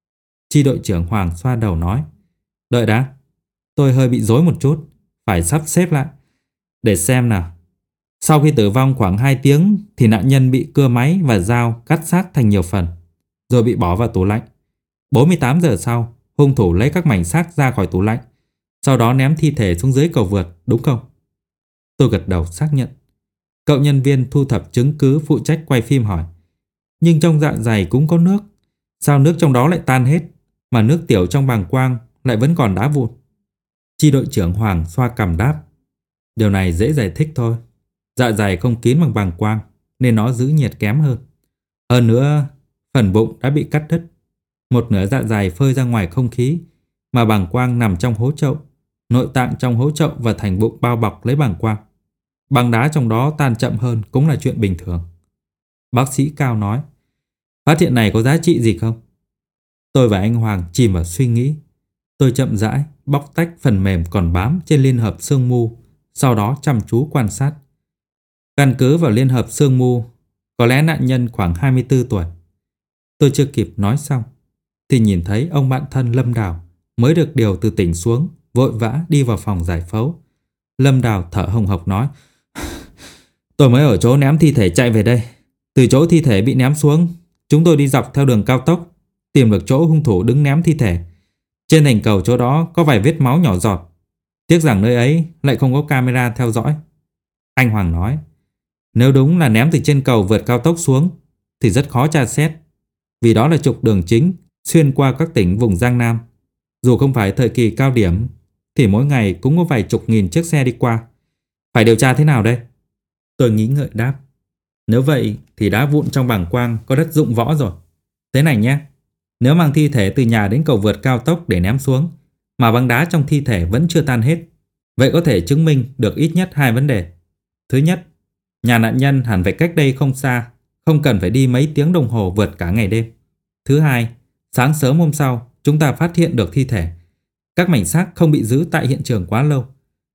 Chi đội trưởng Hoàng xoa đầu nói, đợi đã, tôi hơi bị rối một chút, phải sắp xếp lại. Để xem nào. Sau khi tử vong khoảng hai tiếng thì nạn nhân bị cưa máy và dao cắt xác thành nhiều phần, rồi bị bỏ vào tủ lạnh. bốn mươi tám giờ sau, hung thủ lấy các mảnh xác ra khỏi tủ lạnh, sau đó ném thi thể xuống dưới cầu vượt, đúng không? Tôi gật đầu xác nhận. Cậu nhân viên thu thập chứng cứ phụ trách quay phim hỏi, nhưng trong dạ dày cũng có nước, sao nước trong đó lại tan hết, mà nước tiểu trong bàng quang lại vẫn còn đá vụn? Chi đội trưởng Hoàng xoa cằm đáp, điều này dễ giải thích thôi. Dạ dày không kín bằng bàng quang nên nó giữ nhiệt kém hơn. Hơn nữa, phần bụng đã bị cắt đứt. Một nửa dạ dày phơi ra ngoài không khí, mà bàng quang nằm trong hố chậu. Nội tạng trong hố chậu và thành bụng bao bọc lấy bàng quang. Băng đá trong đó tan chậm hơn cũng là chuyện bình thường. Bác sĩ Cao nói, phát hiện này có giá trị gì không? Tôi và anh Hoàng chìm vào suy nghĩ. Tôi chậm rãi bóc tách phần mềm còn bám trên liên hợp xương mu, sau đó chăm chú quan sát. Căn cứ vào liên hợp xương mu, có lẽ nạn nhân khoảng hai mươi tư tuổi. Tôi chưa kịp nói xong thì nhìn thấy ông bạn thân Lâm Đào mới được điều từ tỉnh xuống, vội vã đi vào phòng giải phẫu. Lâm Đào thở hồng hộc nói, tôi mới ở chỗ ném thi thể chạy về đây. Từ chỗ thi thể bị ném xuống, chúng tôi đi dọc theo đường cao tốc, tìm được chỗ hung thủ đứng ném thi thể. Trên thành cầu chỗ đó có vài vết máu nhỏ giọt. Tiếc rằng nơi ấy lại không có camera theo dõi. Anh Hoàng nói, nếu đúng là ném từ trên cầu vượt cao tốc xuống thì rất khó tra xét, vì đó là trục đường chính xuyên qua các tỉnh vùng Giang Nam. Dù không phải thời kỳ cao điểm thì mỗi ngày cũng có vài chục nghìn chiếc xe đi qua. Phải điều tra thế nào đây? Tôi nghĩ ngợi đáp, nếu vậy thì đá vụn trong bàng quang có đất dụng võ rồi. Thế này nhé, nếu mang thi thể từ nhà đến cầu vượt cao tốc để ném xuống, mà băng đá trong thi thể vẫn chưa tan hết, vậy có thể chứng minh được ít nhất hai vấn đề. Thứ nhất, nhà nạn nhân hẳn phải cách đây không xa, không cần phải đi mấy tiếng đồng hồ vượt cả ngày đêm. Thứ hai, sáng sớm hôm sau chúng ta phát hiện được thi thể. Các mảnh xác không bị giữ tại hiện trường quá lâu.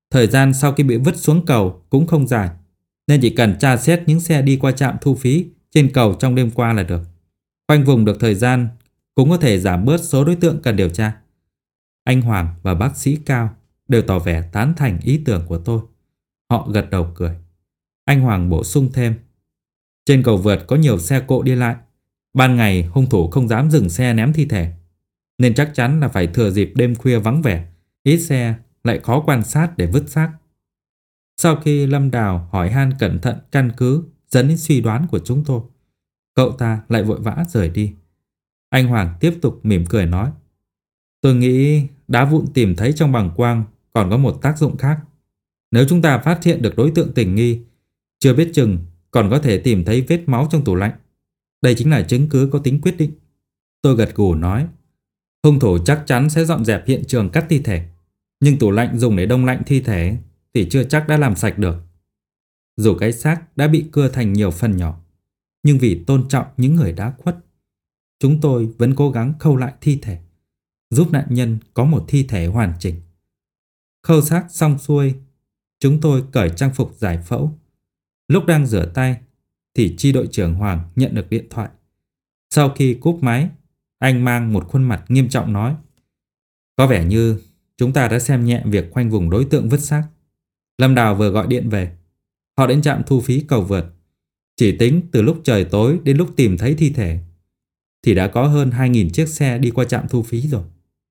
Thời gian sau khi bị vứt xuống cầu cũng không dài, nên chỉ cần tra xét những xe đi qua trạm thu phí trên cầu trong đêm qua là được. Khoanh vùng được thời gian cũng có thể giảm bớt số đối tượng cần điều tra. Anh Hoàng và bác sĩ Cao đều tỏ vẻ tán thành ý tưởng của tôi. Họ gật đầu cười. Anh Hoàng bổ sung thêm: trên cầu vượt có nhiều xe cộ đi lại. Ban ngày hung thủ không dám dừng xe ném thi thể, nên chắc chắn là phải thừa dịp đêm khuya vắng vẻ, ít xe, lại khó quan sát để vứt xác. Sau khi Lâm Đào hỏi han cẩn thận căn cứ dẫn đến suy đoán của chúng tôi, cậu ta lại vội vã rời đi. Anh Hoàng tiếp tục mỉm cười nói: tôi nghĩ đá vụn tìm thấy trong bàng quang còn có một tác dụng khác. Nếu chúng ta phát hiện được đối tượng tình nghi, chưa biết chừng còn có thể tìm thấy vết máu trong tủ lạnh. Đây chính là chứng cứ có tính quyết định. Tôi gật gù nói: hung thủ chắc chắn sẽ dọn dẹp hiện trường cắt thi thể, nhưng tủ lạnh dùng để đông lạnh thi thể thì chưa chắc đã làm sạch được. Dù cái xác đã bị cưa thành nhiều phần nhỏ, nhưng vì tôn trọng những người đã khuất, chúng tôi vẫn cố gắng khâu lại thi thể, giúp nạn nhân có một thi thể hoàn chỉnh. Khâu xác xong xuôi, chúng tôi cởi trang phục giải phẫu. Lúc đang rửa tay thì chi đội trưởng Hoàng nhận được điện thoại. Sau khi cúp máy, anh mang một khuôn mặt nghiêm trọng nói: có vẻ như chúng ta đã xem nhẹ việc khoanh vùng đối tượng vứt xác. Lâm Đào vừa gọi điện về. Họ đến trạm thu phí cầu vượt. Chỉ tính từ lúc trời tối đến lúc tìm thấy thi thể thì đã có hơn hai nghìn chiếc xe đi qua trạm thu phí rồi.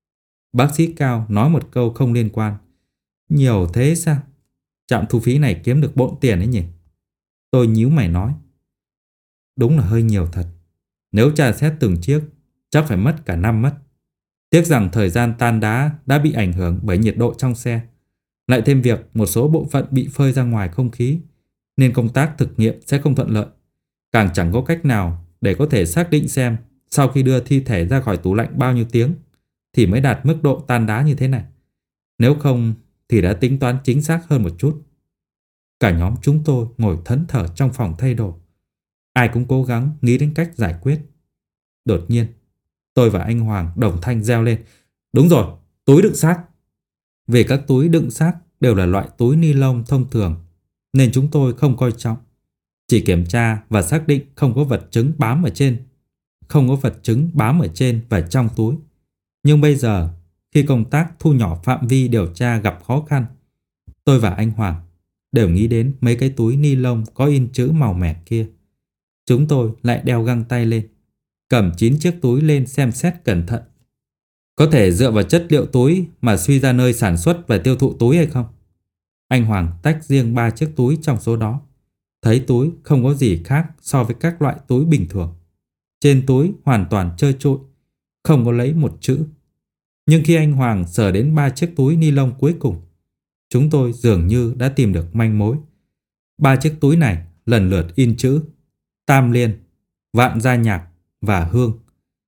Bác sĩ Cao nói một câu không liên quan: nhiều thế sao? Trạm thu phí này kiếm được bộn tiền ấy nhỉ? Tôi nhíu mày nói: đúng là hơi nhiều thật. Nếu tra xét từng chiếc chắc phải mất cả năm mất. Tiếc rằng thời gian tan đá đã bị ảnh hưởng bởi nhiệt độ trong xe, lại thêm việc một số bộ phận bị phơi ra ngoài không khí, nên công tác thực nghiệm sẽ không thuận lợi. Càng chẳng có cách nào để có thể xác định xem sau khi đưa thi thể ra khỏi tủ lạnh bao nhiêu tiếng thì mới đạt mức độ tan đá như thế này. Nếu không thì đã tính toán chính xác hơn một chút. Cả nhóm chúng tôi ngồi thẫn thờ trong phòng thay đồ. Ai cũng cố gắng nghĩ đến cách giải quyết. Đột nhiên, tôi và anh Hoàng đồng thanh reo lên: đúng rồi, túi đựng xác. Vì các túi đựng xác đều là loại túi ni lông thông thường, nên chúng tôi không coi trọng. Chỉ kiểm tra và xác định không có vật chứng bám ở trên. Không có vật chứng bám ở trên và trong túi. Nhưng bây giờ, khi công tác thu nhỏ phạm vi điều tra gặp khó khăn, tôi và anh Hoàng đều nghĩ đến mấy cái túi ni lông có in chữ màu mẻ kia. Chúng tôi lại đeo găng tay lên, cầm chín chiếc túi lên xem xét cẩn thận. Có thể dựa vào chất liệu túi mà suy ra nơi sản xuất và tiêu thụ túi hay không? Anh Hoàng tách riêng ba chiếc túi trong số đó. Thấy túi không có gì khác so với các loại túi bình thường. Trên túi hoàn toàn trơ trụi, không có lấy một chữ. Nhưng khi anh Hoàng sờ đến ba chiếc túi ni lông cuối cùng, chúng tôi dường như đã tìm được manh mối. Ba chiếc túi này lần lượt in chữ Tam Liên, Vạn Gia Nhạc và Hương.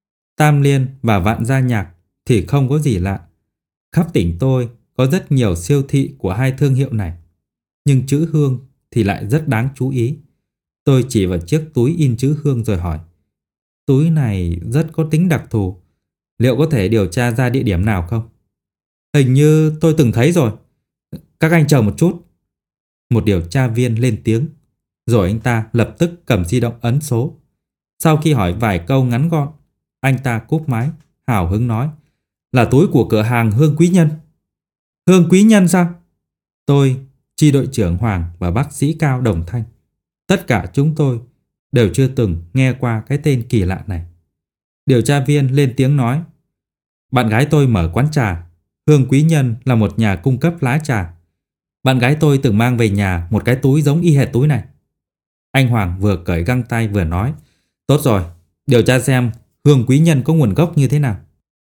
Tam Liên và Vạn Gia Nhạc thì không có gì lạ. Khắp tỉnh tôi có rất nhiều siêu thị của hai thương hiệu này. Nhưng chữ Hương thì lại rất đáng chú ý. Tôi chỉ vào chiếc túi in chữ Hương rồi hỏi: túi này rất có tính đặc thù. Liệu có thể điều tra ra địa điểm nào không? Hình như tôi từng thấy rồi. Các anh chờ một chút. Một điều tra viên lên tiếng. Rồi anh ta lập tức cầm di động ấn số. Sau khi hỏi vài câu ngắn gọn, anh ta cúp máy, hào hứng nói: là túi của cửa hàng Hương Quý Nhân. Hương Quý Nhân sao? Tôi, chi đội trưởng Hoàng và bác sĩ Cao đồng thanh. Tất cả chúng tôi đều chưa từng nghe qua cái tên kỳ lạ này. Điều tra viên lên tiếng nói: bạn gái tôi mở quán trà. Hương Quý Nhân là một nhà cung cấp lá trà. Bạn gái tôi từng mang về nhà một cái túi giống y hệt túi này. Anh Hoàng vừa cởi găng tay vừa nói: tốt rồi, điều tra xem Hương Quý Nhân có nguồn gốc như thế nào.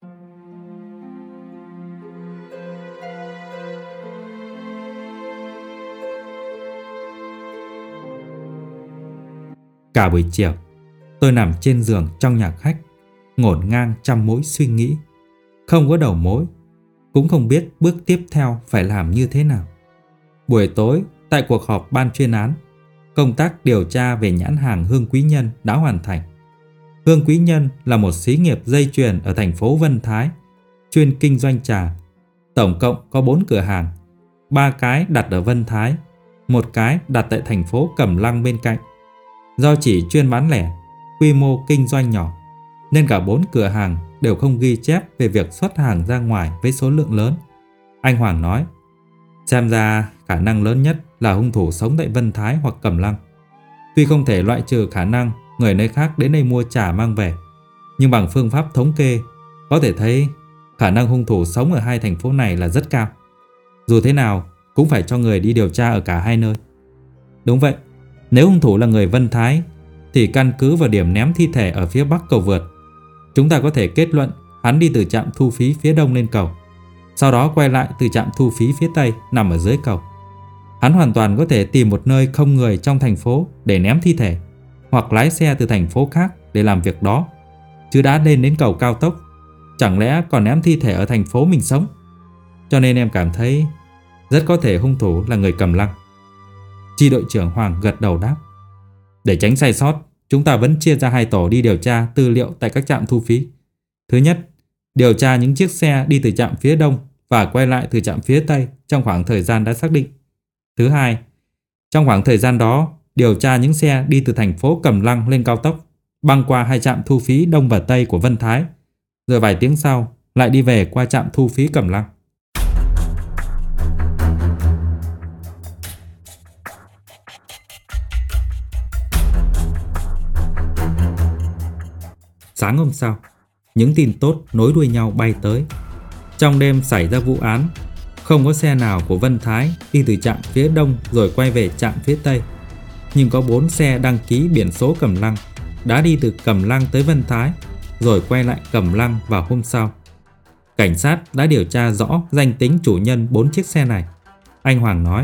Cả buổi chiều, tôi nằm trên giường trong nhà khách, ngổn ngang trăm mối suy nghĩ. Không có đầu mối, cũng không biết bước tiếp theo phải làm như thế nào. Buổi tối, tại cuộc họp ban chuyên án, công tác điều tra về nhãn hàng Hương Quý Nhân đã hoàn thành. Hương Quý Nhân là một xí nghiệp dây chuyền ở thành phố Vân Thái, chuyên kinh doanh trà. Tổng cộng có bốn cửa hàng. ba cái đặt ở Vân Thái, một cái đặt tại thành phố Cẩm Lăng bên cạnh. Do chỉ chuyên bán lẻ, quy mô kinh doanh nhỏ, nên cả bốn cửa hàng đều không ghi chép về việc xuất hàng ra ngoài với số lượng lớn. Anh Hoàng nói, xem ra khả năng lớn nhất là hung thủ sống tại Vân Thái hoặc Cẩm Lăng. Tuy không thể loại trừ khả năng người nơi khác đến đây mua trà mang về, nhưng bằng phương pháp thống kê, có thể thấy khả năng hung thủ sống ở hai thành phố này là rất cao. Dù thế nào cũng phải cho người đi điều tra ở cả hai nơi. Đúng vậy, nếu hung thủ là người Vân Thái thì căn cứ vào điểm ném thi thể ở phía bắc cầu vượt, chúng ta có thể kết luận hắn đi từ trạm thu phí phía đông lên cầu, sau đó quay lại từ trạm thu phí phía tây nằm ở dưới cầu. Hắn hoàn toàn có thể tìm một nơi không người trong thành phố để ném thi thể, hoặc lái xe từ thành phố khác để làm việc đó. Chứ đã lên đến cầu cao tốc, chẳng lẽ còn ném thi thể ở thành phố mình sống? Cho nên em cảm thấy rất có thể hung thủ là người Cẩm Lăng. Chi đội trưởng Hoàng gật đầu đáp, để tránh sai sót, chúng ta vẫn chia ra hai tổ đi điều tra tư liệu tại các trạm thu phí. Thứ nhất, điều tra những chiếc xe đi từ trạm phía đông và quay lại từ trạm phía tây trong khoảng thời gian đã xác định. Thứ hai, trong khoảng thời gian đó, điều tra những xe đi từ thành phố Cẩm Lăng lên cao tốc, băng qua hai trạm thu phí đông và tây của Vân Thái, rồi vài tiếng sau lại đi về qua trạm thu phí Cẩm Lăng. Sáng hôm sau, những tin tốt nối đuôi nhau bay tới. Trong đêm xảy ra vụ án, không có xe nào của Vân Thái đi từ trạm phía đông rồi quay về trạm phía tây, nhưng có bốn xe đăng ký biển số Cẩm Lăng đã đi từ Cẩm Lăng tới Vân Thái rồi quay lại Cẩm Lăng vào hôm sau. Cảnh sát đã điều tra rõ danh tính chủ nhân bốn chiếc xe này. Anh Hoàng nói,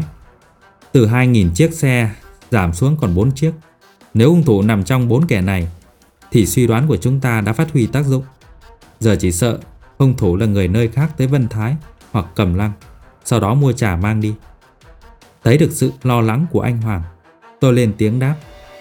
từ hai nghìn chiếc xe giảm xuống còn bốn chiếc. Nếu hung thủ nằm trong bốn kẻ này thì suy đoán của chúng ta đã phát huy tác dụng. Giờ chỉ sợ hung thủ là người nơi khác tới Vân Thái hoặc Cẩm Lăng, sau đó mua trà mang đi. Thấy được sự lo lắng của anh Hoàng, tôi lên tiếng đáp,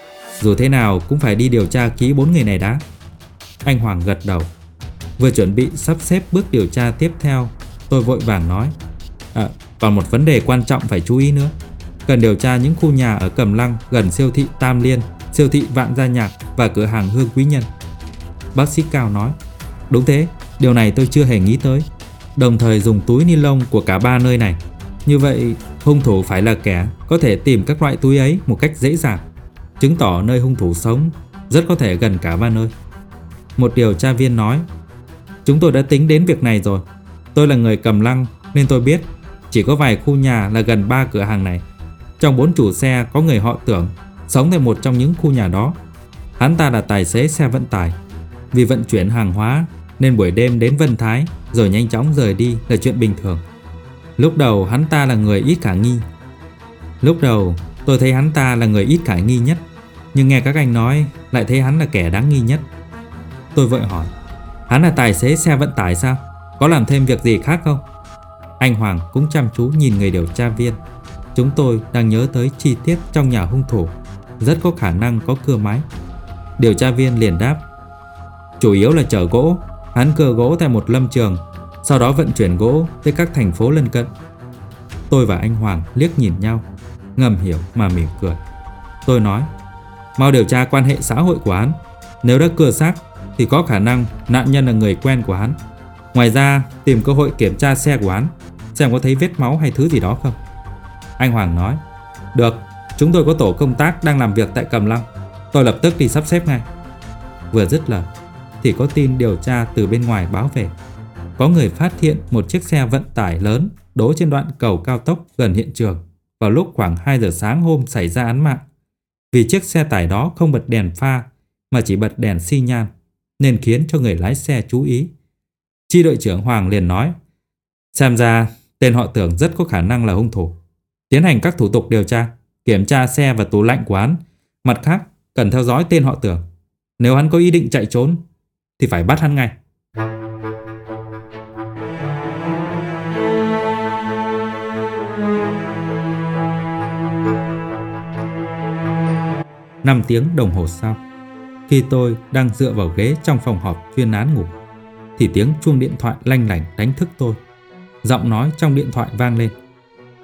dù thế nào cũng phải đi điều tra kỹ bốn người này đã. Anh Hoàng gật đầu. Vừa chuẩn bị sắp xếp bước điều tra tiếp theo, tôi vội vàng nói, à, còn một vấn đề quan trọng phải chú ý nữa. Cần điều tra những khu nhà ở Cẩm Lăng gần siêu thị Tam Liên, siêu thị Vạn Gia Nhạc và cửa hàng Hương Quý Nhân. Bác sĩ Cao nói, đúng thế, điều này tôi chưa hề nghĩ tới. Đồng thời dùng túi ni lông của cả ba nơi này. Như vậy hung thủ phải là kẻ có thể tìm các loại túi ấy một cách dễ dàng, chứng tỏ nơi hung thủ sống rất có thể gần cả ba nơi. Một điều tra viên nói, chúng tôi đã tính đến việc này rồi. Tôi là người Cẩm Lăng nên tôi biết chỉ có vài khu nhà là gần ba cửa hàng này. Trong bốn chủ xe có người họ Tưởng sống tại một trong những khu nhà đó. Hắn ta là tài xế xe vận tải. Vì vận chuyển hàng hóa nên buổi đêm đến Vân Thái rồi nhanh chóng rời đi là chuyện bình thường. Lúc đầu hắn ta là người ít khả nghi. Lúc đầu tôi thấy hắn ta là người ít khả nghi nhất, nhưng nghe các anh nói lại thấy hắn là kẻ đáng nghi nhất. Tôi vội hỏi, hắn là tài xế xe vận tải sao? Có làm thêm việc gì khác không? Anh Hoàng cũng chăm chú nhìn người điều tra viên. Chúng tôi đang nhớ tới chi tiết trong nhà hung thủ, rất có khả năng có cưa máy. Điều tra viên liền đáp, chủ yếu là chở gỗ. Hắn cưa gỗ tại một lâm trường, sau đó vận chuyển gỗ tới các thành phố lân cận. Tôi và anh Hoàng liếc nhìn nhau, ngầm hiểu mà mỉm cười. Tôi nói, mau điều tra quan hệ xã hội của hắn. Nếu đã cưa xác thì có khả năng nạn nhân là người quen của hắn. Ngoài ra tìm cơ hội kiểm tra xe của hắn, xem có thấy vết máu hay thứ gì đó không. Anh Hoàng nói, được, chúng tôi có tổ công tác đang làm việc tại Cẩm Lăng. Tôi lập tức đi sắp xếp ngay. Vừa dứt lời thì có tin điều tra từ bên ngoài báo về. Có người phát hiện một chiếc xe vận tải lớn đỗ trên đoạn cầu cao tốc gần hiện trường vào lúc khoảng hai giờ sáng hôm xảy ra án mạng. Vì chiếc xe tải đó không bật đèn pha mà chỉ bật đèn xi nhan, nên khiến cho người lái xe chú ý. Chi đội trưởng Hoàng liền nói, xem ra tên họ Tưởng rất có khả năng là hung thủ. Tiến hành các thủ tục điều tra, kiểm tra xe và tủ lạnh của hắn. Mặt khác, cần theo dõi tên họ Tưởng. Nếu hắn có ý định chạy trốn thì phải bắt hắn ngay. Năm tiếng đồng hồ sau, khi tôi đang dựa vào ghế trong phòng họp chuyên án ngủ, thì tiếng chuông điện thoại lanh lảnh đánh thức tôi. Giọng nói trong điện thoại vang lên,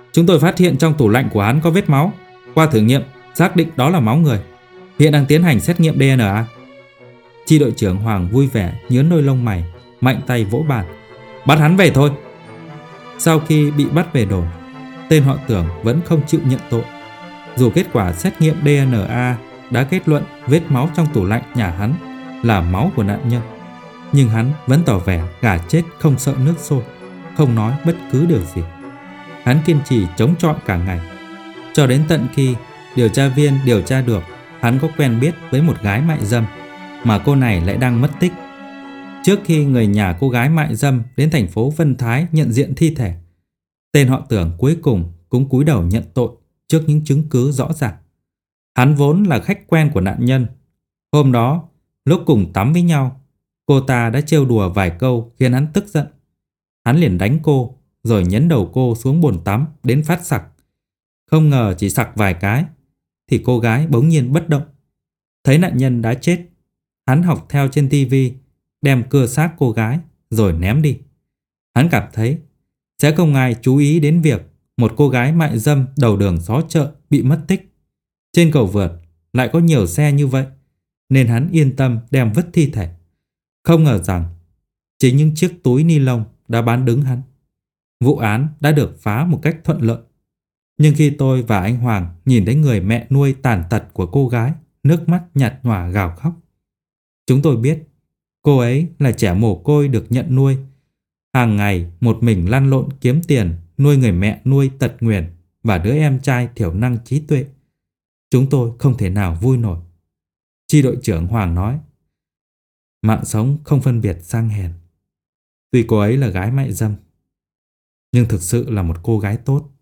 Chúng tôi phát hiện trong tủ lạnh của hắn có vết máu. Qua thử nghiệm, xác định đó là máu người. Hiện đang tiến hành xét nghiệm đê en a. Chi đội trưởng Hoàng vui vẻ nhướng đôi lông mày, mạnh tay vỗ bàn. Bắt hắn về thôi. Sau khi bị bắt về đồn, tên họ Tưởng vẫn không chịu nhận tội. Dù kết quả xét nghiệm đê en a đã kết luận vết máu trong tủ lạnh nhà hắn là máu của nạn nhân, nhưng hắn vẫn tỏ vẻ gà chết không sợ nước sôi, không nói bất cứ điều gì. Hắn kiên trì chống chọi cả ngày, cho đến tận khi điều tra viên điều tra được hắn có quen biết với một gái mại dâm, mà cô này lại đang mất tích. Trước khi người nhà cô gái mại dâm đến thành phố Vân Thái nhận diện thi thể, tên họ Tưởng cuối cùng cũng cúi đầu nhận tội trước những chứng cứ rõ ràng. Hắn vốn là khách quen của nạn nhân. Hôm đó, lúc cùng tắm với nhau, cô ta đã trêu đùa vài câu khiến hắn tức giận. Hắn liền đánh cô, rồi nhấn đầu cô xuống bồn tắm đến phát sặc. Không ngờ chỉ sặc vài cái, thì cô gái bỗng nhiên bất động. Thấy nạn nhân đã chết, hắn học theo trên tivi, đem cưa xác cô gái rồi ném đi. Hắn cảm thấy sẽ không ai chú ý đến việc một cô gái mại dâm đầu đường xó chợ bị mất tích. Trên cầu vượt lại có nhiều xe như vậy, nên hắn yên tâm đem vứt thi thể. Không ngờ rằng chính những chiếc túi ni lông đã bán đứng hắn. Vụ án đã được phá một cách thuận lợi. Nhưng khi tôi và anh Hoàng nhìn thấy người mẹ nuôi tàn tật của cô gái, nước mắt nhạt nhòa gào khóc. Chúng tôi biết cô ấy là trẻ mồ côi được nhận nuôi, hàng ngày một mình lăn lộn kiếm tiền nuôi người mẹ nuôi tật nguyền và đứa em trai thiểu năng trí tuệ. Chúng tôi không thể nào vui nổi. Chi đội trưởng Hoàng nói, mạng sống không phân biệt sang hèn. Tuy cô ấy là gái mại dâm, nhưng thực sự là một cô gái tốt.